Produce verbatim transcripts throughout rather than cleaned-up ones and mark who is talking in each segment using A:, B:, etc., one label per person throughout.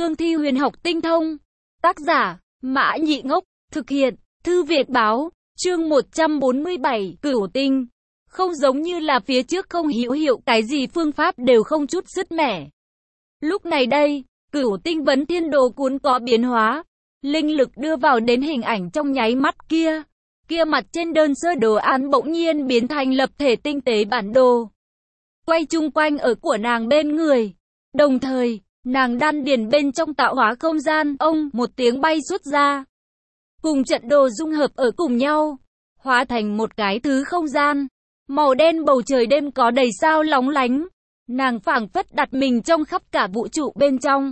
A: cương thi huyền học tinh thông. Tác giả, Mã Nhị Ngốc, thực hiện, Thư Việt Báo, chương một trăm bốn mươi bảy, Cửu Tinh. Không giống như là phía trước không hữu hiệu cái gì phương pháp đều không chút sứt mẻ. Lúc này đây, Cửu Tinh Vấn Thiên Đồ cuốn có biến hóa, linh lực đưa vào đến hình ảnh trong nháy mắt kia. Kia mặt trên đơn sơ đồ án bỗng nhiên biến thành lập thể tinh tế bản đồ. Quay chung quanh ở của nàng bên người. Đồng thời, nàng đan điền bên trong tạo hóa không gian, ông, một tiếng bay xuất ra. Cùng trận đồ dung hợp ở cùng nhau, hóa thành một cái thứ không gian. Màu đen bầu trời đêm có đầy sao lóng lánh. Nàng phảng phất đặt mình trong khắp cả vũ trụ bên trong.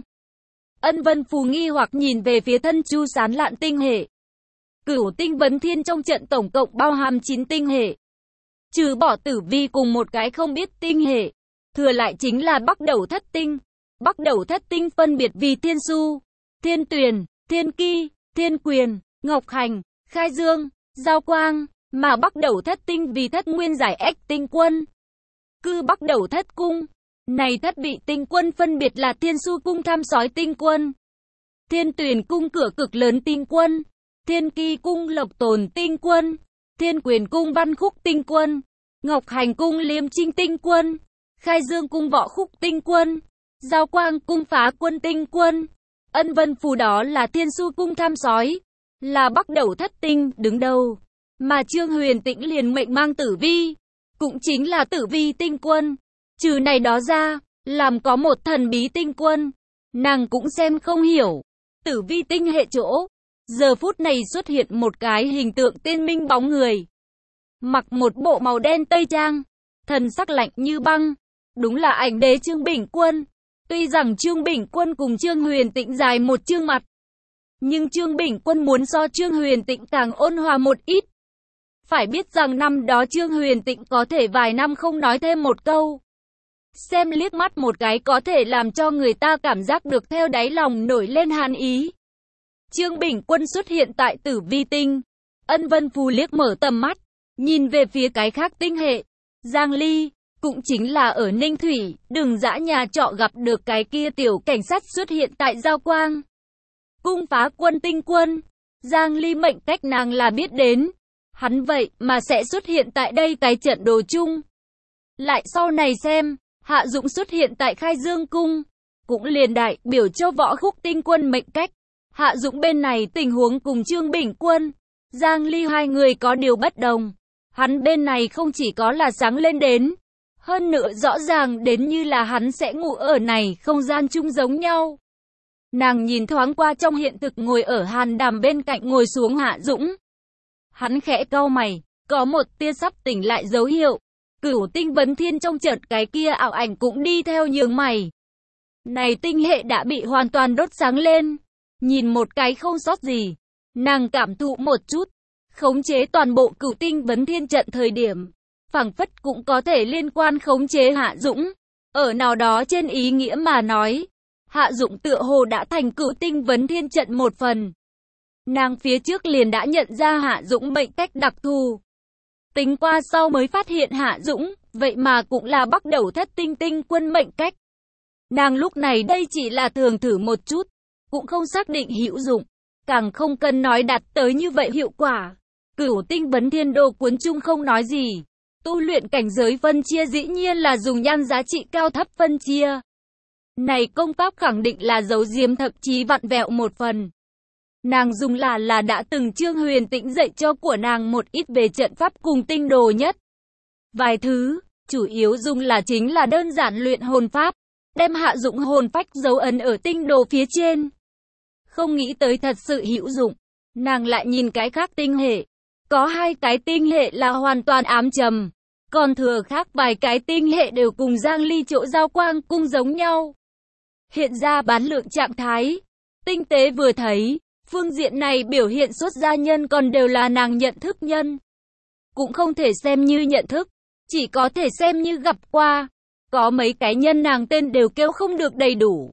A: Ân Vân Phù nghi hoặc nhìn về phía thân chu sán lạn tinh hệ. Cửu Tinh Vấn Thiên trong trận tổng cộng bao hàm chín tinh hệ. Trừ bỏ Tử Vi cùng một cái không biết tinh hệ, thừa lại chính là Bắc Đẩu Thất Tinh. Bắc Đẩu Thất Tinh phân biệt vì Thiên Su, Thiên Tuyền, Thiên Ki, Thiên Quyền, Ngọc Hành, Khai Dương, Giao Quang, mà Bắc Đẩu Thất Tinh vì Thất Nguyên Giải Ách Tinh Quân. Cư Bắc Đẩu Thất Cung, này thất vị tinh quân phân biệt là Thiên Su Cung Tham Sói Tinh Quân, Thiên Tuyền Cung Cửa Cực Lớn Tinh Quân, Thiên Ki Cung Lộc Tồn Tinh Quân, Thiên Quyền Cung Văn Khúc Tinh Quân, Ngọc Hành Cung Liêm Trinh Tinh Quân, Khai Dương Cung Võ Khúc Tinh Quân, Giao Quang Cung Phá Quân Tinh Quân. Ân Vân Phù đó là Thiên Su Cung Tham Sói, là Bắc Đẩu Thất Tinh đứng đầu, mà Trương Huyền Tĩnh liền mệnh mang Tử Vi, cũng chính là Tử Vi Tinh Quân. Trừ này đó ra, làm có một thần bí tinh quân, nàng cũng xem không hiểu. Tử Vi tinh hệ chỗ, giờ phút này xuất hiện một cái hình tượng tiên minh bóng người. Mặc một bộ màu đen tây trang, thần sắc lạnh như băng, đúng là ảnh đế Trương Bình Quân. Tuy rằng Trương Bình Quân cùng Trương Huyền Tĩnh dài một chương mặt, nhưng Trương Bình Quân muốn so Trương Huyền Tĩnh càng ôn hòa một ít. Phải biết rằng năm đó Trương Huyền Tĩnh có thể vài năm không nói thêm một câu. Xem liếc mắt một cái có thể làm cho người ta cảm giác được theo đáy lòng nổi lên hàn ý. Trương Bình Quân xuất hiện tại Tử Vi tinh. Ân Vân Phù liếc mở tầm mắt, nhìn về phía cái khác tinh hệ. Giang Ly, cũng chính là ở Ninh Thủy, Đường Dã nhà trọ gặp được cái kia tiểu cảnh sát xuất hiện tại Giao Quang Cung Phá Quân Tinh Quân. Giang Ly mệnh cách nàng là biết đến. Hắn vậy mà sẽ xuất hiện tại đây cái trận đồ chung. Lại sau này xem, Hạ Dũng xuất hiện tại Khai Dương Cung, cũng liền đại biểu cho Võ Khúc Tinh Quân mệnh cách. Hạ Dũng bên này tình huống cùng Trương Bình Quân, Giang Ly hai người có điều bất đồng. Hắn bên này không chỉ có là sáng lên đến, hơn nữa rõ ràng đến như là hắn sẽ ngủ ở này không gian chung giống nhau. Nàng nhìn thoáng qua trong hiện thực ngồi ở hàn đàm bên cạnh ngồi xuống Hạ Dũng. Hắn khẽ cau mày, có một tia sắp tỉnh lại dấu hiệu. Cửu Tinh Vấn Thiên trong chợt cái kia ảo ảnh cũng đi theo nhướng mày. Này tinh hệ đã bị hoàn toàn đốt sáng lên. Nhìn một cái không sót gì. Nàng cảm thụ một chút. Khống chế toàn bộ Cửu Tinh Vấn Thiên trận thời điểm. Phảng phất cũng có thể liên quan khống chế Hạ Dũng. Ở nào đó trên ý nghĩa mà nói. Hạ Dũng tựa hồ đã thành Cửu Tinh Vấn Thiên trận một phần. Nàng phía trước liền đã nhận ra Hạ Dũng mệnh cách đặc thù. Tính qua sau mới phát hiện Hạ Dũng, vậy mà cũng là Bắc Đẩu Thất Tinh Tinh Quân mệnh cách. Nàng lúc này đây chỉ là thường thử một chút, cũng không xác định hữu dụng, càng không cần nói đạt tới như vậy hiệu quả. Cửu Tinh Vấn Thiên Đồ cuốn chung không nói gì, tu luyện cảnh giới phân chia dĩ nhiên là dùng nhan giá trị cao thấp phân chia. Này công pháp khẳng định là giấu giếm thậm chí vặn vẹo một phần. Nàng dùng là là đã từng Trương Huyền Tĩnh dạy cho của nàng một ít về trận pháp cùng tinh đồ nhất. Vài thứ, chủ yếu dùng là chính là đơn giản luyện hồn pháp, đem Hạ Dũng hồn phách dấu ấn ở tinh đồ phía trên. Không nghĩ tới thật sự hữu dụng, nàng lại nhìn cái khác tinh hệ. Có hai cái tinh hệ là hoàn toàn ám trầm, còn thừa khác vài cái tinh hệ đều cùng Giang Ly chỗ Giao Quang Cung giống nhau. Hiện ra bán lượng trạng thái, tinh tế vừa thấy. Phương diện này biểu hiện xuất gia nhân còn đều là nàng nhận thức nhân. Cũng không thể xem như nhận thức, chỉ có thể xem như gặp qua. Có mấy cái nhân nàng tên đều kêu không được đầy đủ.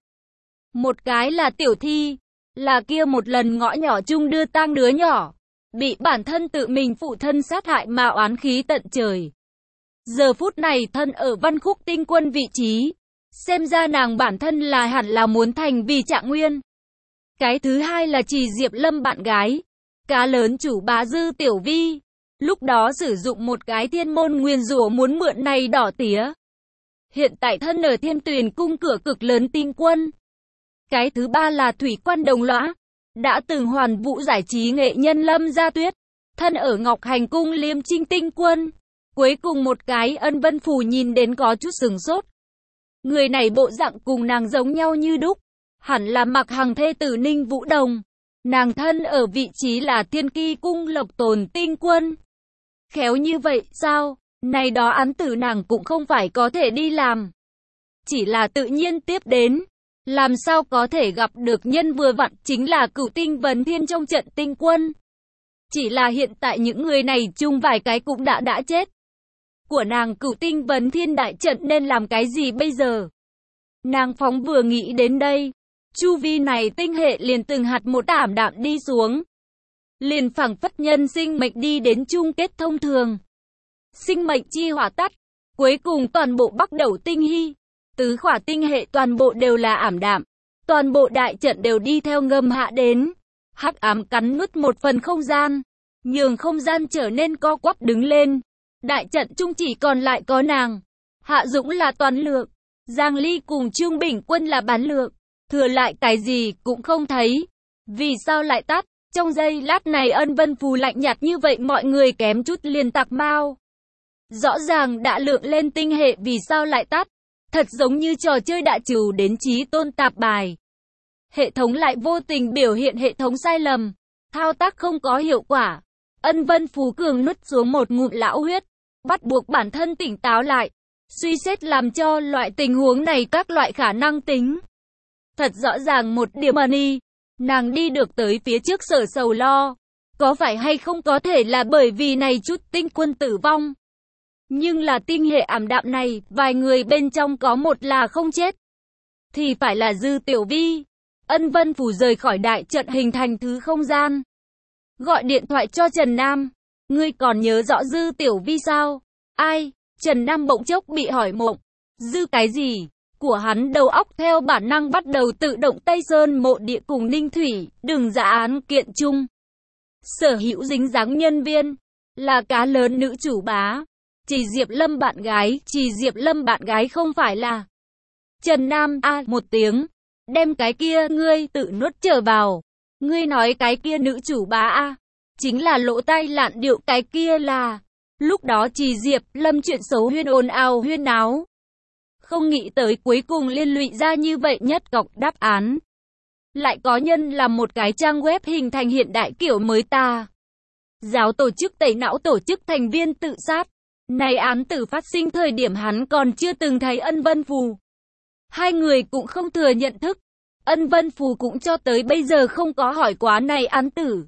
A: Một cái là Tiểu Thi, là kia một lần ngõ nhỏ chung đưa tang đứa nhỏ, bị bản thân tự mình phụ thân sát hại mà oán khí tận trời. Giờ phút này thân ở Văn Khúc Tinh Quân vị trí, Xem ra nàng bản thân là hẳn là muốn thành vì Trạng Nguyên. Cái thứ hai là Trì Diệp Lâm bạn gái, cá lớn chủ bá Dư Tiểu Vi. Lúc đó sử dụng một cái thiên môn nguyền rủa muốn mượn này đỏ tía. Hiện tại thân ở Thiên Tuyền cung cửa cực lớn tinh quân. Cái thứ ba là Thủy Quan Đồng Lõa, đã từng hoàn vũ giải trí nghệ nhân Lâm Gia Tuyết, thân ở Ngọc Hành cung Liêm Trinh tinh quân. Cuối cùng một cái Ân Vân Phù nhìn đến có chút sừng sốt. Người này bộ dạng cùng nàng giống nhau như đúc, hẳn là Mạc Hằng thê tử Ninh Vũ Đồng. Nàng thân ở vị trí là Thiên Ki cung Lộc Tồn tinh quân. Khéo như vậy sao? Này đó án tử nàng cũng không phải có thể đi làm. Chỉ là tự nhiên tiếp đến. Làm sao có thể gặp được nhân vừa vặn chính là Cửu Tinh Vấn Thiên trong trận tinh quân. Chỉ là hiện tại những người này chung vài cái cũng đã đã chết. Của nàng Cửu Tinh Vấn Thiên đại trận nên làm cái gì bây giờ? Nàng phóng vừa nghĩ đến đây. Chu vi này tinh hệ liền từng hạt một ảm đạm đi xuống. Liền phảng phất nhân sinh mệnh đi đến chung kết thông thường. Sinh mệnh chi hỏa tắt. Cuối cùng toàn bộ Bắc Đẩu tinh hy, tứ khỏa tinh hệ toàn bộ đều là ảm đạm. Toàn bộ đại trận đều đi theo ngầm hạ đến. Hắc ám cắn nuốt một phần không gian, nhường không gian trở nên co quắp đứng lên. Đại trận chung chỉ còn lại có nàng. Hạ Dũng là toàn lượng, Giang Ly cùng Trương Bình Quân là bán lượng. Thừa lại cái gì cũng không thấy. Vì sao lại tắt? Trong giây lát này Ân Vân Phù lạnh nhạt như vậy mọi người kém chút liền tạc mau. Rõ ràng đã lượng lên tinh hệ vì sao lại tắt? Thật giống như trò chơi đã trừ đến chí tôn tạp bài. Hệ thống lại vô tình biểu hiện hệ thống sai lầm. Thao tác không có hiệu quả. Ân Vân Phú cường nuốt xuống một ngụm lão huyết. Bắt buộc bản thân tỉnh táo lại. Suy xét làm cho loại tình huống này các loại khả năng tính. Thật rõ ràng một điểm mà đi. Nàng đi được tới phía trước Sở sầu lo. Có phải hay không có thể là bởi vì này chút tinh quân tử vong. Nhưng là tinh hệ ảm đạm này, vài người bên trong có một là không chết. Thì phải là Dư Tiểu Vi. Ân Vân Phủ rời khỏi đại trận hình thành thứ không gian. Gọi điện thoại cho Trần Nam. Ngươi còn nhớ rõ Dư Tiểu Vi sao? Ai? Trần Nam bỗng chốc bị hỏi mộng. Dư cái gì? Của hắn đầu óc theo bản năng bắt đầu tự động Tây Sơn mộ địa cùng Ninh Thủy, đừng giả án kiện chung. Sở hữu dính dáng nhân viên, là cá lớn nữ chủ bá. Trì Diệp Lâm bạn gái, Trì Diệp Lâm bạn gái không phải là Trần Nam a à, một tiếng, đem cái kia ngươi tự nuốt trở vào. Ngươi nói cái kia nữ chủ bá a à, chính là lỗ tai lạn điệu cái kia là. Lúc đó Trì Diệp Lâm chuyện xấu huyên ồn ào huyên náo. Không nghĩ tới cuối cùng liên lụy ra như vậy nhất cọc đáp án. Lại có nhân làm một cái trang web hình thành hiện đại kiểu mới ta. Giáo tổ chức tẩy não tổ chức thành viên tự sát. Này án tử phát sinh thời điểm hắn còn chưa từng thấy Ân Vân Phù. Hai người cũng không thừa nhận thức. Ân Vân Phù cũng cho tới bây giờ không có hỏi quá này án tử.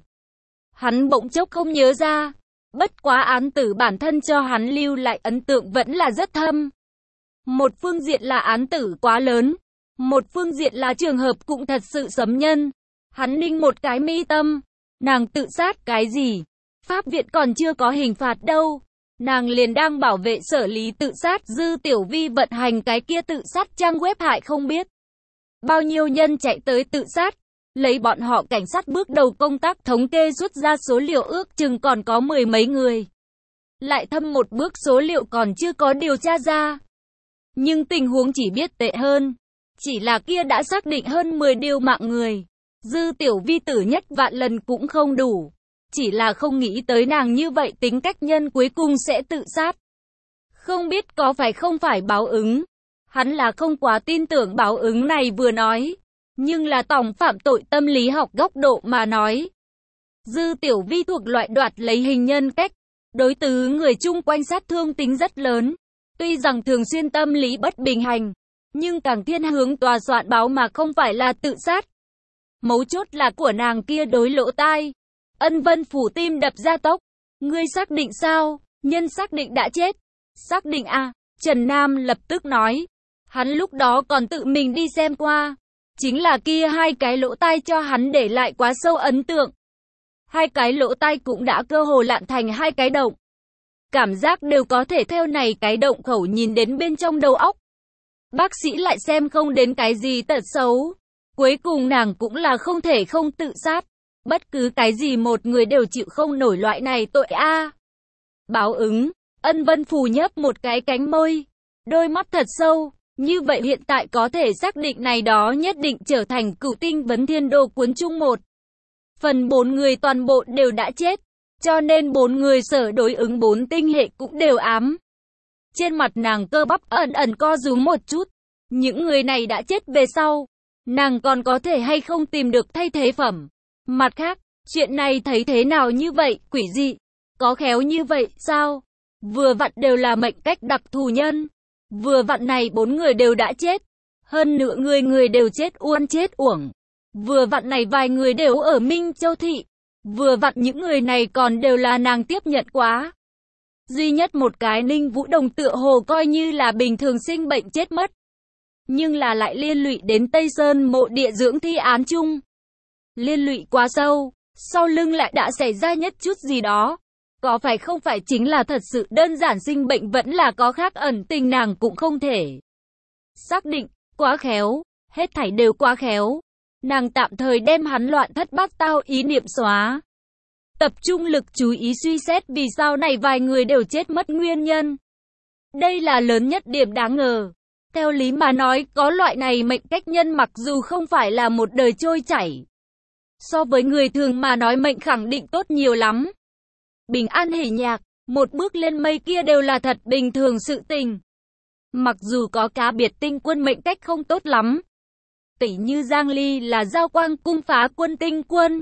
A: Hắn bỗng chốc không nhớ ra. Bất quá án tử bản thân cho hắn lưu lại ấn tượng vẫn là rất thâm. Một phương diện là án tử quá lớn. Một phương diện là trường hợp cũng thật sự sấm nhân. Hắn ninh một cái mi tâm. Nàng tự sát cái gì? Pháp viện còn chưa có hình phạt đâu. Nàng liền đang bảo vệ sở lý tự sát. Dư Tiểu Vi vận hành cái kia tự sát trang web hại không biết bao nhiêu nhân chạy tới tự sát. Lấy bọn họ cảnh sát bước đầu công tác thống kê rút ra số liệu ước chừng còn có mười mấy người. Lại thâm một bước số liệu còn chưa có điều tra ra. Nhưng tình huống chỉ biết tệ hơn. Chỉ là kia đã xác định hơn mười điều mạng người. Dư Tiểu Vi tử nhất vạn lần cũng không đủ. Chỉ là không nghĩ tới nàng như vậy tính cách nhân cuối cùng sẽ tự sát. Không biết có phải không phải báo ứng. Hắn là không quá tin tưởng báo ứng này vừa nói. Nhưng là tổng phạm tội tâm lý học góc độ mà nói. Dư Tiểu Vi thuộc loại đoạt lấy hình nhân cách. Đối từ người chung quanh sát thương tính rất lớn. Tuy rằng thường xuyên tâm lý bất bình hành. Nhưng càng thiên hướng tòa soạn báo mà không phải là tự sát. Mấu chốt là của nàng kia đối lỗ tai. Ân Vân Phủ tim đập ra tốc. Ngươi xác định sao? Nhân xác định đã chết. Xác định à? Trần Nam lập tức nói. Hắn lúc đó còn tự mình đi xem qua. Chính là kia hai cái lỗ tai cho hắn để lại quá sâu ấn tượng. Hai cái lỗ tai cũng đã cơ hồ lạn thành hai cái động. Cảm giác đều có thể theo này cái động khẩu nhìn đến bên trong đầu óc. bác sĩ lại xem không đến cái gì tật xấu. Cuối cùng nàng cũng là không thể không tự sát. Bất cứ cái gì một người đều chịu không nổi loại này tội a. À. Báo ứng, Ân Vân Phù nhấp một cái cánh môi, đôi mắt thật sâu, như vậy hiện tại có thể xác định này đó nhất định trở thành cửu tinh vấn thiên đô cuốn chung một. Phần bốn người toàn bộ đều đã chết, cho nên bốn người sở đối ứng bốn tinh hệ cũng đều ám. Trên mặt nàng cơ bắp ẩn ẩn co rúm một chút, những người này đã chết về sau, nàng còn có thể hay không tìm được thay thế phẩm. Mặt khác, chuyện này thấy thế nào như vậy, quỷ dị, có khéo như vậy, sao? Vừa vặn đều là mệnh cách đặc thù nhân. Vừa vặn này bốn người đều đã chết. Hơn nữa người người đều chết uôn chết uổng. Vừa vặn này vài người đều ở Minh Châu Thị. Vừa vặn những người này còn đều là nàng tiếp nhận quá. Duy nhất một cái Ninh Vũ Đồng tựa hồ coi như là bình thường sinh bệnh chết mất. Nhưng là lại liên lụy đến Tây Sơn mộ địa dưỡng thi án chung. Liên lụy quá sâu, sau lưng lại đã xảy ra nhất chút gì đó. Có phải không phải chính là thật sự đơn giản sinh bệnh vẫn là có khác ẩn tình nàng cũng không thể xác định, quá khéo, hết thảy đều quá khéo. Nàng tạm thời đem hắn loạn thất bát tao ý niệm xóa. Tập trung lực chú ý suy xét vì sao này vài người đều chết mất nguyên nhân. Đây là lớn nhất điểm đáng ngờ. Theo lý mà nói, có loại này mệnh cách nhân mặc dù không phải là một đời trôi chảy. So với người thường mà nói mệnh khẳng định tốt nhiều lắm. Bình an hỉ nhạc, một bước lên mây kia đều là thật bình thường sự tình. Mặc dù có cá biệt tinh quân mệnh cách không tốt lắm. Tỷ như Giang Ly là giao quang cung phá quân tinh quân.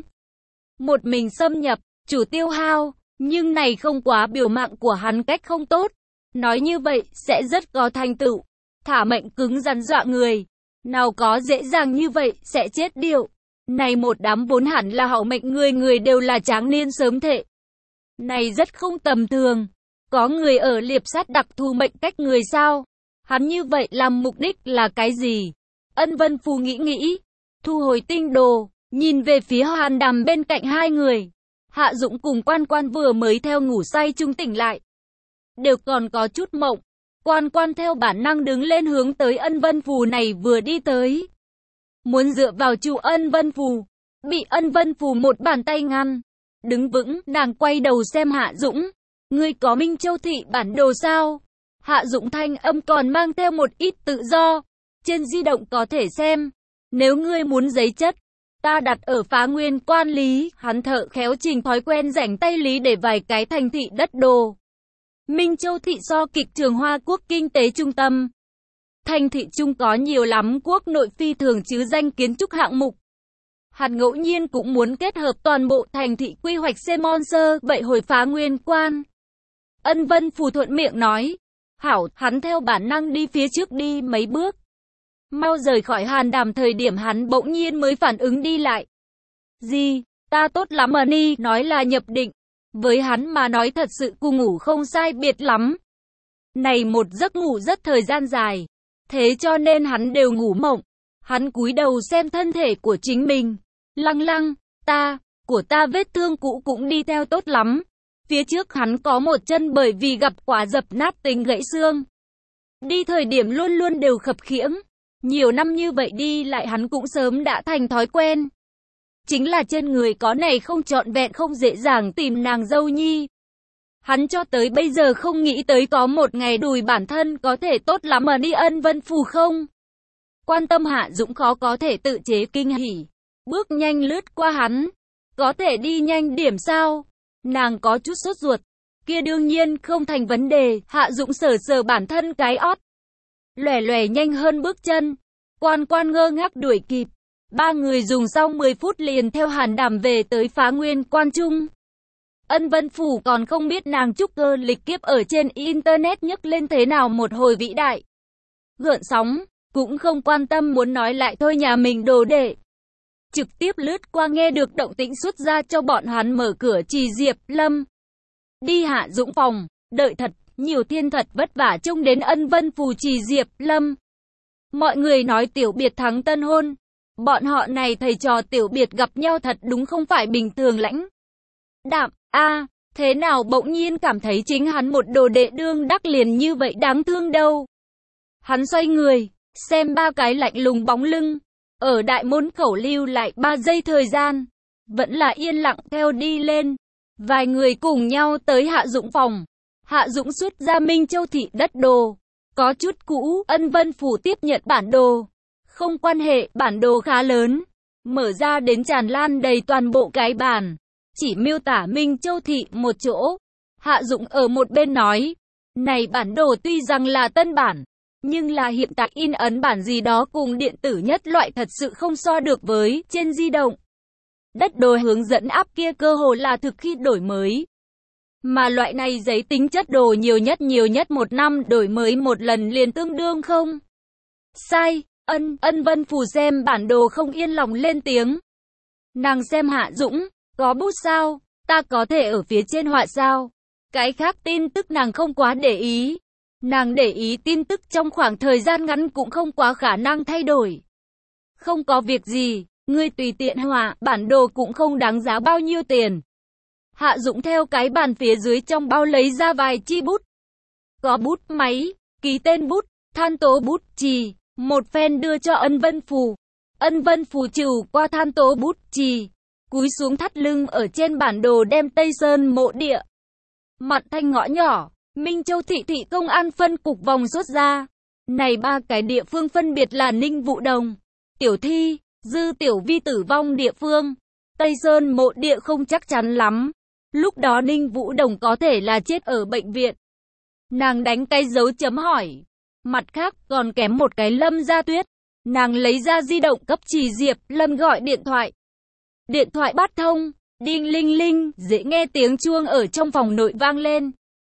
A: Một mình xâm nhập, chủ tiêu hao, nhưng này không quá biểu mạng của hắn cách không tốt. Nói như vậy, sẽ rất có thành tựu. Thả mệnh cứng rắn dọa người. Nào có dễ dàng như vậy, sẽ chết điệu. Này một đám vốn hẳn là hậu mệnh người người đều là tráng niên sớm thệ. Này rất không tầm thường. Có người ở liệp sát đặc thù mệnh cách người sao? Hắn như vậy làm mục đích là cái gì? Ân Vân Phù nghĩ nghĩ. Thu hồi tinh đồ, nhìn về phía Hàn Đàm bên cạnh hai người. Hạ Dũng cùng Quan Quan vừa mới theo ngủ say chung tỉnh lại. Đều còn có chút mộng. Quan Quan theo bản năng đứng lên hướng tới Ân Vân Phù này vừa đi tới. Muốn dựa vào chủ Ân Vân Phù. Bị Ân Vân Phù một bàn tay ngăn. Đứng vững, nàng quay đầu xem Hạ Dũng. Ngươi có Minh Châu Thị bản đồ sao? Hạ Dũng thanh âm còn mang theo một ít tự do. Trên di động có thể xem. Nếu ngươi muốn giấy chất, ta đặt ở Phá Nguyên Quan lý. Hắn thợ khéo trình thói quen rảnh tay lý để vài cái thành thị đất đồ. Minh Châu Thị so kịch trường Hoa Quốc kinh tế trung tâm. Thành thị trung có nhiều lắm quốc nội phi thường chứ danh kiến trúc hạng mục. Hắn ngẫu nhiên cũng muốn kết hợp toàn bộ thành thị quy hoạch Semon sơ, vậy hồi Phá Nguyên Quan. Ân Vân Phù thuận miệng nói. Hảo, hắn theo bản năng đi phía trước đi mấy bước. Mau rời khỏi Hàn Đàm thời điểm hắn bỗng nhiên mới phản ứng đi lại. Gì, ta tốt lắm mà ni, nói là nhập định. Với hắn mà nói thật sự cu ngủ không sai biệt lắm. Này một giấc ngủ rất thời gian dài. Thế cho nên hắn đều ngủ mộng. Hắn cúi đầu xem thân thể của chính mình. Lăng lăng, ta, của ta vết thương cũ cũng đi theo tốt lắm. Phía trước hắn có một chân bởi vì gặp quả dập nát tính gãy xương. Đi thời điểm luôn luôn đều khập khiễng. Nhiều năm như vậy đi lại hắn cũng sớm đã thành thói quen. Chính là trên người có này không trọn vẹn không dễ dàng tìm nàng dâu nhi. Hắn cho tới bây giờ không nghĩ tới có một ngày đùi bản thân có thể tốt lắm mà đi Ân Vân Phù không. Quan tâm Hạ Dũng khó có thể tự chế kinh hỉ. Bước nhanh lướt qua hắn. Có thể đi nhanh điểm sao? Nàng có chút sốt ruột. Kia đương nhiên không thành vấn đề. Hạ Dũng sờ sờ bản thân cái ót. Lòe lòe nhanh hơn bước chân. Quan Quan ngơ ngác đuổi kịp. Ba người dùng sau mười phút liền theo Hàn Đàm về tới Phá Nguyên Quan Trung. Ân Vân Phù còn không biết nàng trúc cơ lịch kiếp ở trên internet nhấc lên thế nào một hồi vĩ đại. Gợn sóng, cũng không quan tâm muốn nói lại thôi nhà mình đồ đệ. Trực tiếp lướt qua nghe được động tĩnh xuất ra cho bọn hắn mở cửa Trì Diệp Lâm. Đi Hạ Dũng phòng, đợi thật, nhiều thiên thật vất vả trông đến Ân Vân Phù Trì Diệp Lâm. Mọi người nói tiểu biệt thắng tân hôn. Bọn họ này thầy trò tiểu biệt gặp nhau thật đúng không phải bình thường lãnh. Đạm, a à, thế nào bỗng nhiên cảm thấy chính hắn một đồ đệ đương đắc liền như vậy đáng thương đâu. Hắn xoay người, xem ba cái lạnh lùng bóng lưng, ở đại môn khẩu lưu lại ba giây thời gian, vẫn là yên lặng theo đi lên. Vài người cùng nhau tới Hạ Dũng phòng. Hạ Dũng xuất ra Minh Châu thị đất đồ, có chút cũ, Ân Vân Phủ tiếp nhận bản đồ. Không quan hệ, bản đồ khá lớn, mở ra đến tràn lan đầy toàn bộ cái bản, chỉ miêu tả Minh Châu thị một chỗ. Hạ Dũng ở một bên nói, này bản đồ tuy rằng là tân bản, nhưng là hiện tại in ấn bản gì đó cùng điện tử nhất loại thật sự không so được với trên di động. Đất đồ hướng dẫn áp kia cơ hồ là thực khi đổi mới. Mà loại này giấy tính chất đồ nhiều nhất nhiều nhất một năm đổi mới một lần liền tương đương không. Sai, ân, Ân Vân Phù xem bản đồ không yên lòng lên tiếng. Nàng xem Hạ Dũng, có bút sao, ta có thể ở phía trên họa sao. Cái khác tin tức nàng không quá để ý. Nàng để ý tin tức trong khoảng thời gian ngắn cũng không quá khả năng thay đổi. Không có việc gì, ngươi tùy tiện họa, bản đồ cũng không đáng giá bao nhiêu tiền. Hạ Dũng theo cái bàn phía dưới trong bao lấy ra vài chi bút. Có bút máy, ký tên bút, than tố bút chì, một phen đưa cho Ân Vân Phù. Ân Vân Phù trừ qua than tố bút chì, cúi xuống thắt lưng ở trên bản đồ đem Tây Sơn mộ địa. Mặt thanh ngõ nhỏ, Minh Châu thị thị công an phân cục vòng xuất ra. Này ba cái địa phương phân biệt là Ninh Vũ Đồng, Tiểu Thi, Dư Tiểu Vi tử vong địa phương. Tây Sơn mộ địa không chắc chắn lắm. Lúc đó Ninh Vũ Đồng có thể là chết ở bệnh viện. Nàng đánh cái dấu chấm hỏi. Mặt khác còn kém một cái Lâm Gia Tuyết. Nàng lấy ra di động cấp Trì Diệp Lâm gọi điện thoại. Điện thoại bắt thông, đinh linh linh, dễ nghe tiếng chuông ở trong phòng nội vang lên.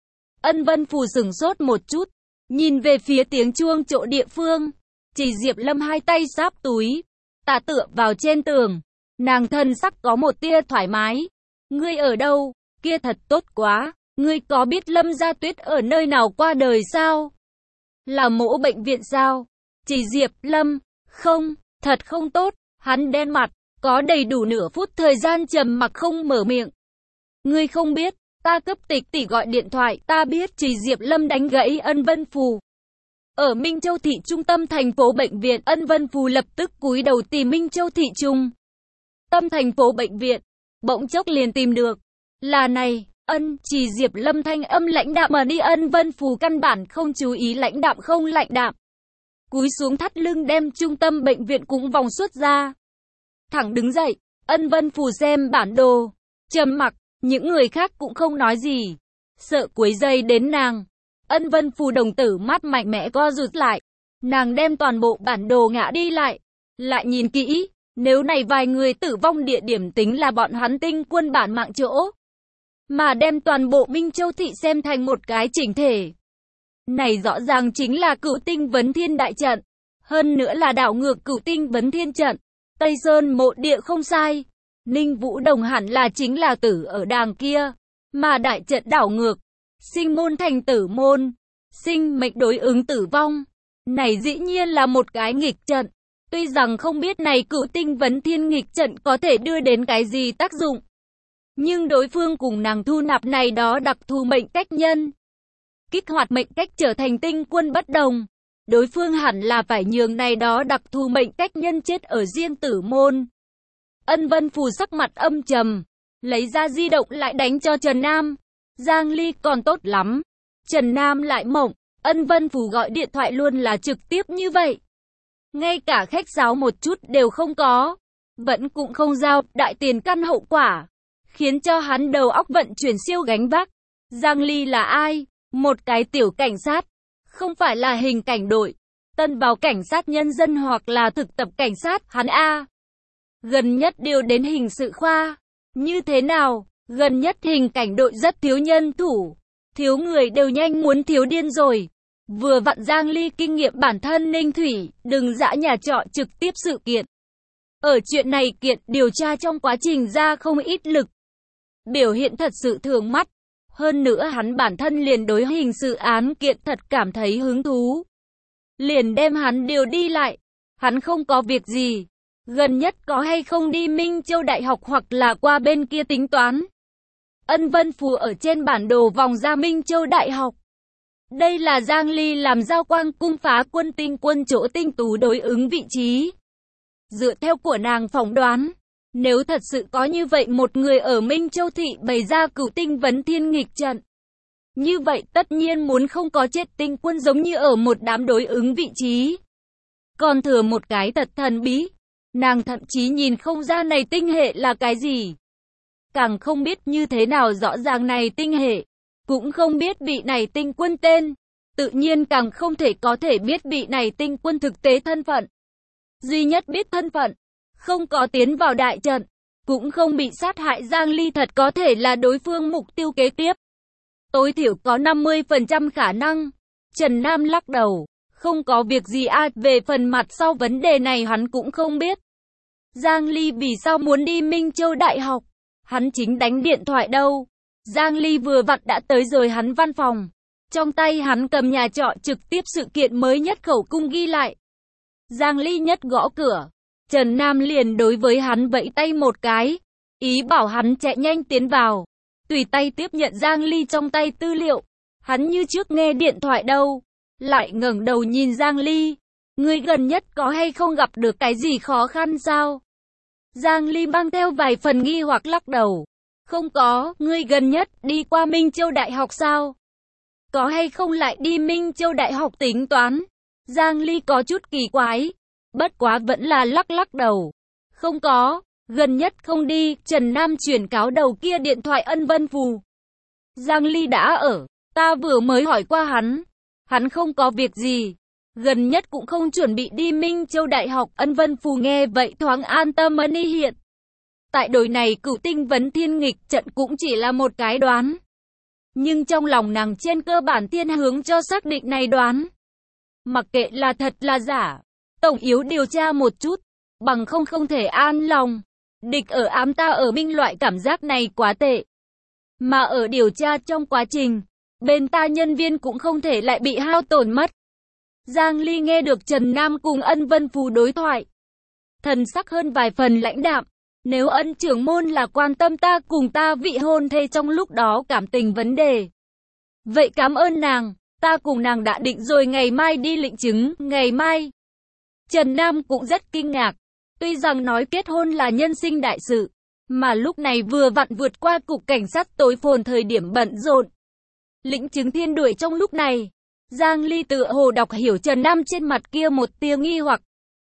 A: Ân Vân Phù sửng sốt một chút, nhìn về phía tiếng chuông chỗ địa phương. Trì Diệp Lâm hai tay sáp túi, tả tựa vào trên tường. Nàng thân sắc có một tia thoải mái. Ngươi ở đâu? Kia thật tốt quá. Ngươi có biết Lâm Gia Tuyết ở nơi nào qua đời sao? Là mỗ bệnh viện sao? Trì Diệp Lâm, không, thật không tốt. Hắn đen mặt, có đầy đủ nửa phút thời gian trầm mặc không mở miệng. Ngươi không biết, ta cấp tịch tỷ gọi điện thoại, ta biết. Trì Diệp Lâm đánh gãy Ân Vân Phù. Ở Minh Châu thị trung tâm thành phố bệnh viện, Ân Vân Phù lập tức cúi đầu tìm Minh Châu thị trung tâm thành phố bệnh viện, bỗng chốc liền tìm được. Là này, Ân, Trì Diệp Lâm thanh âm lãnh đạm mà đi. Ân Vân Phù căn bản không chú ý lãnh đạm không lãnh đạm. Cúi xuống thắt lưng đem trung tâm bệnh viện cũng vòng xuất ra. Thẳng đứng dậy, Ân Vân Phù xem bản đồ, trầm mặc, những người khác cũng không nói gì. Sợ quấy rầy đến nàng. Ân Vân Phù đồng tử mắt mạnh mẽ co rụt lại. Nàng đem toàn bộ bản đồ ngã đi lại. Lại nhìn kỹ, nếu này vài người tử vong địa điểm tính là bọn hắn tinh quân bản mạng chỗ. Mà đem toàn bộ Minh Châu thị xem thành một cái chỉnh thể. Này rõ ràng chính là Cửu Tinh Vấn Thiên đại trận. Hơn nữa là đảo ngược Cửu Tinh Vấn Thiên trận. Tây Sơn mộ địa không sai. Ninh Vũ Đồng hẳn là chính là tử ở đàng kia. Mà đại trận đảo ngược. Sinh môn thành tử môn. Sinh mệnh đối ứng tử vong. Này dĩ nhiên là một cái nghịch trận. Tuy rằng không biết này Cửu Tinh Vấn Thiên nghịch trận có thể đưa đến cái gì tác dụng. Nhưng đối phương cùng nàng thu nạp này đó đặc thù mệnh cách nhân. Kích hoạt mệnh cách trở thành tinh quân bất đồng. Đối phương hẳn là phải nhường này đó đặc thù mệnh cách nhân chết ở riêng tử môn. Ân Vân Phù sắc mặt âm trầm. Lấy ra di động lại đánh cho Trần Nam. Giang Ly còn tốt lắm. Trần Nam lại mộng. Ân Vân Phù gọi điện thoại luôn là trực tiếp như vậy. Ngay cả khách sáo một chút đều không có. Vẫn cũng không giao đại tiền căn hậu quả. Khiến cho hắn đầu óc vận chuyển siêu gánh vác. Giang Ly là ai? Một cái tiểu cảnh sát. Không phải là hình cảnh đội. Tân vào cảnh sát nhân dân hoặc là thực tập cảnh sát. Hắn A. Gần nhất điều đến hình sự khoa. Như thế nào? Gần nhất hình cảnh đội rất thiếu nhân thủ. Thiếu người đều nhanh muốn thiếu điên rồi. Vừa vặn Giang Ly kinh nghiệm bản thân Ninh Thủy. Đừng dã nhà trọ trực tiếp sự kiện. Ở chuyện này kiện điều tra trong quá trình ra không ít lực. Biểu hiện thật sự thường mắt. Hơn nữa hắn bản thân liền đối hình sự án kiện thật cảm thấy hứng thú. Liền đem hắn điều đi lại. Hắn không có việc gì. Gần nhất có hay không đi Minh Châu Đại học hoặc là qua bên kia tính toán. Ân Vân Phù ở trên bản đồ vòng ra Minh Châu Đại học. Đây là Giang Ly làm Giao Quang cung phá quân tinh quân chỗ tinh tú đối ứng vị trí. Dựa theo của nàng phỏng đoán, nếu thật sự có như vậy một người ở Minh Châu Thị bày ra cửu tinh vấn thiên nghịch trận, như vậy tất nhiên muốn không có chết tinh quân giống như ở một đám đối ứng vị trí. Còn thừa một cái thật thần bí, nàng thậm chí nhìn không ra này tinh hệ là cái gì. Càng không biết như thế nào rõ ràng này tinh hệ, cũng không biết vị này tinh quân tên, tự nhiên càng không thể có thể biết vị này tinh quân thực tế thân phận. Duy nhất biết thân phận, không có tiến vào đại trận, cũng không bị sát hại Giang Ly thật có thể là đối phương mục tiêu kế tiếp. Tối thiểu có năm mươi phần trăm khả năng. Trần Nam lắc đầu, không có việc gì à, về phần mặt sau vấn đề này hắn cũng không biết. Giang Ly vì sao muốn đi Minh Châu Đại học? Hắn chính đánh điện thoại đâu. Giang Ly vừa vặn đã tới rồi hắn văn phòng. Trong tay hắn cầm nhà trọ trực tiếp sự kiện mới nhất khẩu cung ghi lại. Giang Ly nhất gõ cửa. Trần Nam liền đối với hắn vẫy tay một cái. Ý bảo hắn chạy nhanh tiến vào. Tùy tay tiếp nhận Giang Ly trong tay tư liệu. Hắn như trước nghe điện thoại đâu. Lại ngẩng đầu nhìn Giang Ly. Ngươi gần nhất có hay không gặp được cái gì khó khăn sao? Giang Ly mang theo vài phần nghi hoặc lắc đầu. Không có, ngươi gần nhất đi qua Minh Châu Đại học sao? Có hay không lại đi Minh Châu Đại học tính toán? Giang Ly có chút kỳ quái. Bất quá vẫn là lắc lắc đầu. Không có, gần nhất không đi. Trần Nam chuyển cáo đầu kia điện thoại Ân Vân Phù. Giang Ly đã ở, ta vừa mới hỏi qua hắn. Hắn không có việc gì. Gần nhất cũng không chuẩn bị đi Minh Châu Đại học. Ân Vân Phù nghe vậy thoáng an tâm ân y hiện. Tại đổi này cửu tinh vấn thiên nghịch trận cũng chỉ là một cái đoán. Nhưng trong lòng nàng trên cơ bản thiên hướng cho xác định này đoán. Mặc kệ là thật là giả, tổng yếu điều tra một chút, bằng không không thể an lòng. Địch ở ám ta ở minh loại cảm giác này quá tệ. Mà ở điều tra trong quá trình, bên ta nhân viên cũng không thể lại bị hao tổn mất. Giang Ly nghe được Trần Nam cùng Ân Vân Phù đối thoại. Thần sắc hơn vài phần lãnh đạm. Nếu Ân trưởng môn là quan tâm ta cùng ta vị hôn thê trong lúc đó cảm tình vấn đề. Vậy cảm ơn nàng, ta cùng nàng đã định rồi ngày mai đi lĩnh chứng, ngày mai. Trần Nam cũng rất kinh ngạc. Tuy rằng nói kết hôn là nhân sinh đại sự, mà lúc này vừa vặn vượt qua cục cảnh sát tối phồn thời điểm bận rộn. Lĩnh chứng thiên đuổi trong lúc này. Giang Ly tựa hồ đọc hiểu Trần Nam trên mặt kia một tia nghi hoặc.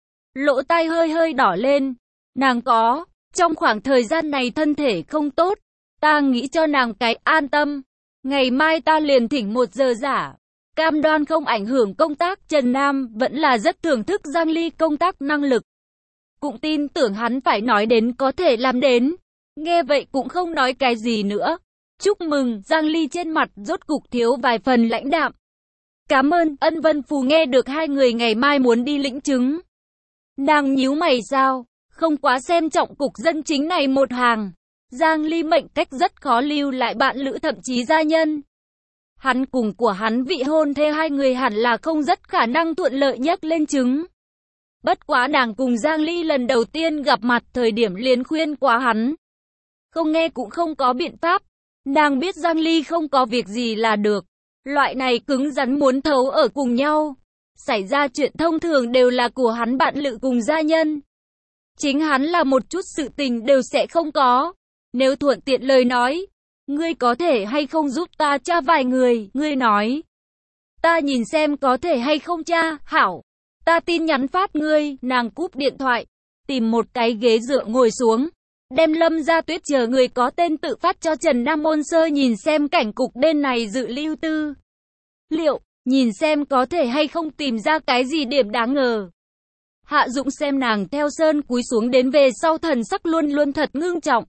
A: Lỗ tai hơi hơi đỏ lên. Nàng có, trong khoảng thời gian này thân thể không tốt. Ta nghĩ cho nàng cái an tâm. Ngày mai ta liền thỉnh một giờ giả. Cam đoan không ảnh hưởng công tác. Trần Nam vẫn là rất thưởng thức Giang Ly công tác năng lực. Cũng tin tưởng hắn phải nói đến có thể làm đến. Nghe vậy cũng không nói cái gì nữa. Chúc mừng, Giang Ly trên mặt rốt cục thiếu vài phần lãnh đạm. Cảm ơn. Ân Vân Phù nghe được hai người ngày mai muốn đi lĩnh chứng. Nàng nhíu mày sao? Không quá xem trọng cục dân chính này một hàng. Giang Ly mệnh cách rất khó lưu lại bạn lữ thậm chí gia nhân. Hắn cùng của hắn vị hôn thê hai người hẳn là không rất khả năng thuận lợi nhắc lên chứng. Bất quá nàng cùng Giang Ly lần đầu tiên gặp mặt thời điểm liền khuyên quá hắn. Không nghe cũng không có biện pháp. Nàng biết Giang Ly không có việc gì là được. Loại này cứng rắn muốn thấu ở cùng nhau. Xảy ra chuyện thông thường đều là của hắn bạn lữ cùng gia nhân. Chính hắn là một chút sự tình đều sẽ không có. Nếu thuận tiện lời nói, ngươi có thể hay không giúp ta tra vài người, ngươi nói. Ta nhìn xem có thể hay không tra, hảo. Ta tin nhắn phát ngươi, nàng cúp điện thoại, tìm một cái ghế dựa ngồi xuống. Đem Lâm Gia Tuyết chờ người có tên tự phát cho Trần Nam Môn Sơ nhìn xem cảnh cục bên này dự lưu tư. Liệu, nhìn xem có thể hay không tìm ra cái gì điểm đáng ngờ. Hạ Dũng xem nàng theo sơn cúi xuống đến về sau thần sắc luôn luôn thật ngưng trọng.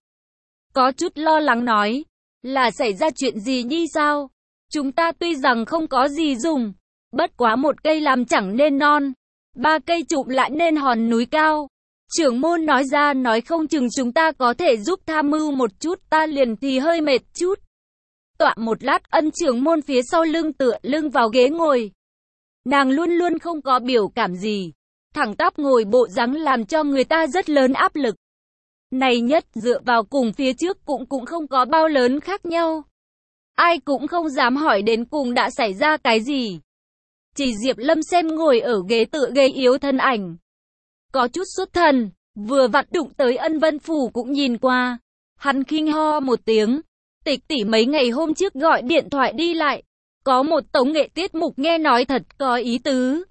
A: Có chút lo lắng nói, là xảy ra chuyện gì nhi sao? Chúng ta tuy rằng không có gì dùng, bất quá một cây làm chẳng nên non, ba cây chụp lại nên hòn núi cao. Trưởng môn nói ra nói không chừng chúng ta có thể giúp tham mưu một chút, ta liền thì hơi mệt chút. Tọa một lát, Ân trưởng môn phía sau lưng tựa lưng vào ghế ngồi. Nàng luôn luôn không có biểu cảm gì, thẳng tắp ngồi bộ dáng làm cho người ta rất lớn áp lực. Này nhất dựa vào cùng phía trước cũng cũng không có bao lớn khác nhau. ai cũng không dám hỏi đến cùng đã xảy ra cái gì. Chỉ Diệp Lâm xem ngồi ở ghế tựa ghế yếu thân ảnh. Có chút xuất thần, vừa vặn đụng tới Ân Vân Phủ cũng nhìn qua. Hắn khinh ho một tiếng. Tịch tỷ mấy ngày hôm trước gọi điện thoại đi lại. Có một tống nghệ tiết mục nghe nói thật có ý tứ.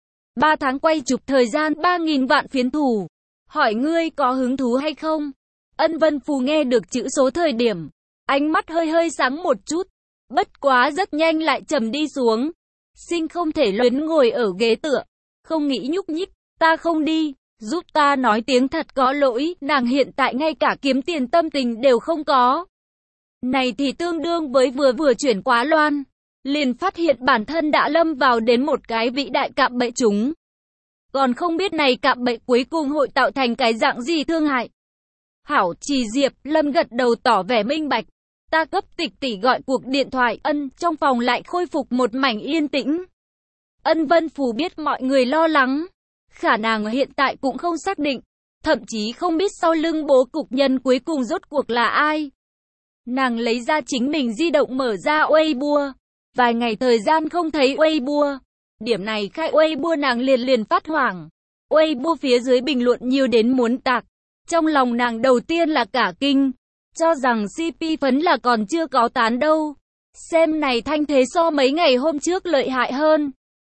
A: Ba tháng quay chụp thời gian ba nghìn vạn phiến thủ. Hỏi ngươi có hứng thú hay không? Ân Vân Phù nghe được chữ số thời điểm. Ánh mắt hơi hơi sáng một chút. Bất quá rất nhanh lại trầm đi xuống. Sinh không thể luyến ngồi ở ghế tựa. Không nghĩ nhúc nhích. Ta không đi. Giúp ta nói tiếng thật có lỗi. Nàng hiện tại ngay cả kiếm tiền tâm tình đều không có. Này thì tương đương với vừa vừa chuyển quá loan. Liền phát hiện bản thân đã lâm vào đến một cái vĩ đại cạm bẫy chúng. Còn không biết này cạm bẫy cuối cùng hội tạo thành cái dạng gì thương hại. Hảo, Chỉ Diệp Lâm gật đầu tỏ vẻ minh bạch. Ta cấp Tịch tỷ gọi cuộc điện thoại. Ân, trong phòng lại khôi phục một mảnh yên tĩnh. Ân Vân Phù biết mọi người lo lắng. Khả năng hiện tại cũng không xác định. Thậm chí không biết sau lưng bố cục nhân cuối cùng rốt cuộc là ai. Nàng lấy ra chính mình di động mở ra Weibo. Vài ngày thời gian không thấy Weibo. Điểm này khai Weibo nàng liền liền phát hoảng. Weibo phía dưới bình luận nhiều đến muốn tạc. Trong lòng nàng đầu tiên là cả kinh. Cho rằng xê pê phấn là còn chưa có tán đâu. Xem này thanh thế so mấy ngày hôm trước lợi hại hơn.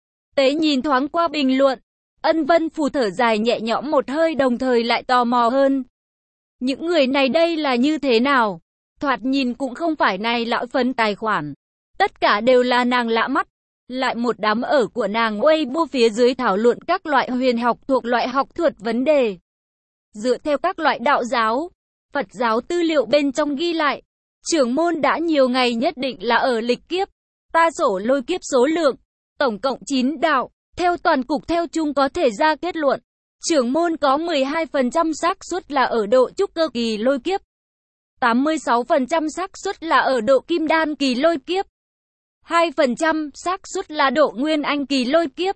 A: Tế nhìn thoáng qua bình luận. Ân Vân Phù thở dài nhẹ nhõm một hơi đồng thời lại tò mò hơn. Những người này đây là như thế nào? Thoạt nhìn cũng không phải này lão phấn tài khoản. Tất cả đều là nàng lạ mắt. Lại một đám ở của nàng Weibo phía dưới thảo luận các loại huyền học thuộc loại học thuật vấn đề. Dựa theo các loại đạo giáo, Phật giáo tư liệu bên trong ghi lại, trưởng môn đã nhiều ngày nhất định là ở lịch kiếp. Ta sổ lôi kiếp số lượng, tổng cộng chín đạo, theo toàn cục theo chung có thể ra kết luận. Trưởng môn có mười hai phần trăm xác suất là ở độ trúc cơ kỳ lôi kiếp. tám mươi sáu phần trăm xác suất là ở độ kim đan kỳ lôi kiếp. hai phần trăm xác suất là độ nguyên anh kỳ lôi kiếp.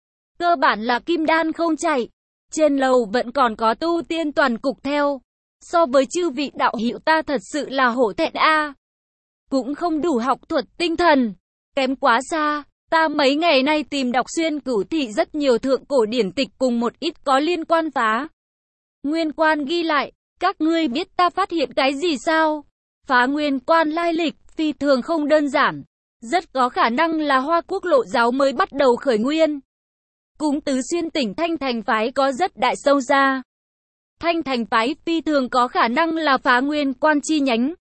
A: Cơ bản là kim đan không chạy. Trên lầu vẫn còn có tu tiên toàn cục theo. So với chư vị đạo hữu ta thật sự là hổ thẹn a. Cũng không đủ học thuật tinh thần. Kém quá xa. Ta mấy ngày nay tìm đọc xuyên cửu thị rất nhiều thượng cổ điển tịch cùng một ít có liên quan phá nguyên quan ghi lại. Các ngươi biết ta phát hiện cái gì sao? Phá nguyên quan lai lịch phi thường không đơn giản. Rất có khả năng là Hoa Quốc Lộ giáo mới bắt đầu khởi nguyên. Cũng Tứ Xuyên tỉnh Thanh Thành phái có rất đại sâu ra. Thanh Thành phái phi thường có khả năng là phá nguyên quan chi nhánh.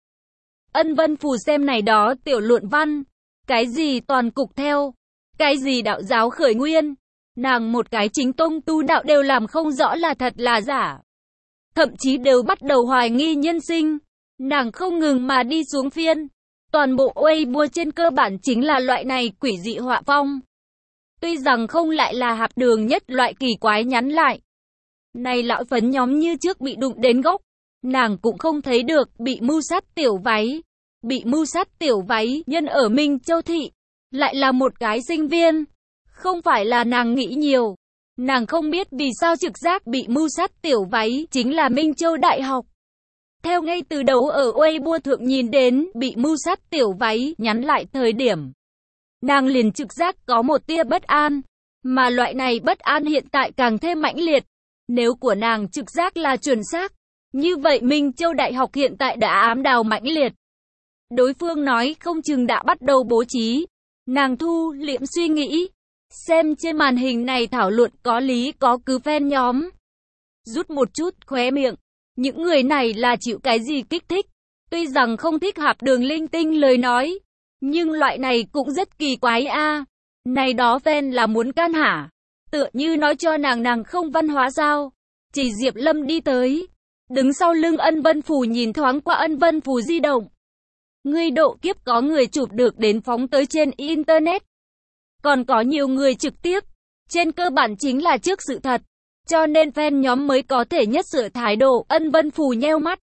A: Ân Vân Phù xem này đó tiểu luận văn. Cái gì toàn cục theo. Cái gì đạo giáo khởi nguyên. Nàng một cái chính tông tu đạo đều làm không rõ là thật là giả. Thậm chí đều bắt đầu hoài nghi nhân sinh. Nàng không ngừng mà đi xuống phiên. Toàn bộ Weibo trên cơ bản chính là loại này quỷ dị họa phong. Tuy rằng không lại là hạp đường nhất loại kỳ quái nhắn lại. Này lão phấn nhóm như trước bị đụng đến gốc. Nàng cũng không thấy được bị mưu sát tiểu váy. Bị mưu sát tiểu váy nhân ở Minh Châu Thị. Lại là một cái sinh viên. Không phải là nàng nghĩ nhiều. Nàng không biết vì sao trực giác bị mưu sát tiểu váy chính là Minh Châu Đại học. Theo ngay từ đầu ở Weibo thượng nhìn đến bị mưu sát tiểu váy nhắn lại thời điểm. Nàng liền trực giác có một tia bất an. Mà loại này bất an hiện tại càng thêm mãnh liệt. Nếu của nàng trực giác là chuẩn xác. Như vậy Minh Châu Đại học hiện tại đã ám đào mãnh liệt. Đối phương nói không chừng đã bắt đầu bố trí. Nàng thu liễm suy nghĩ. Xem trên màn hình này thảo luận có lý có cứ fan nhóm. Rút một chút khóe miệng. Những người này là chịu cái gì kích thích. Tuy rằng không thích hạp đường linh tinh lời nói. Nhưng loại này cũng rất kỳ quái a. Này đó fan là muốn can hả. Tựa như nói cho nàng nàng không văn hóa sao. Chỉ Diệp Lâm đi tới. Đứng sau lưng Ân Vân Phù nhìn thoáng qua Ân Vân Phù di động. Ngươi độ kiếp có người chụp được đến phóng tới trên Internet. Còn có nhiều người trực tiếp. Trên cơ bản chính là trước sự thật. Cho nên fan nhóm mới có thể nhất sửa thái độ. Ân Vân Phù nheo mắt.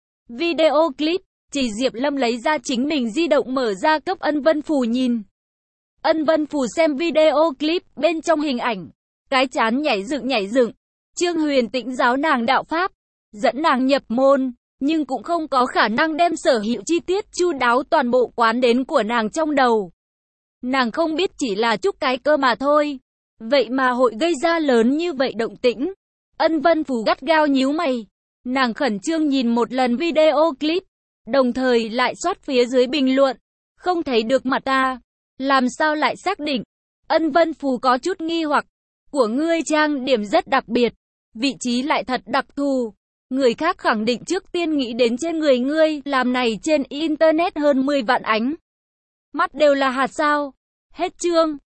A: Video clip. Chỉ Diệp Lâm lấy ra chính mình di động mở ra cấp Ân Vân Phù nhìn. Ân Vân Phù xem video clip bên trong hình ảnh. Cái chán nhảy dựng nhảy dựng. Trương Huyền Tĩnh giáo nàng đạo pháp. Dẫn nàng nhập môn. nhưng cũng không có khả năng đem sở hữu chi tiết chu đáo toàn bộ quán đến của nàng trong đầu. Nàng không biết chỉ là chút cái cơ mà thôi. Vậy mà hội gây ra lớn như vậy động tĩnh. Ân Vân Phù gắt gao nhíu mày. Nàng khẩn trương nhìn một lần video clip, đồng thời lại soát phía dưới bình luận. Không thấy được mặt ta. Làm sao lại xác định? Ân Vân Phù có chút nghi hoặc. Của ngươi trang điểm rất đặc biệt. Vị trí lại thật đặc thù. Người khác khẳng định trước tiên nghĩ đến trên người ngươi. Làm này trên internet hơn mười vạn ánh mắt đều là hạt sao. Hết chương.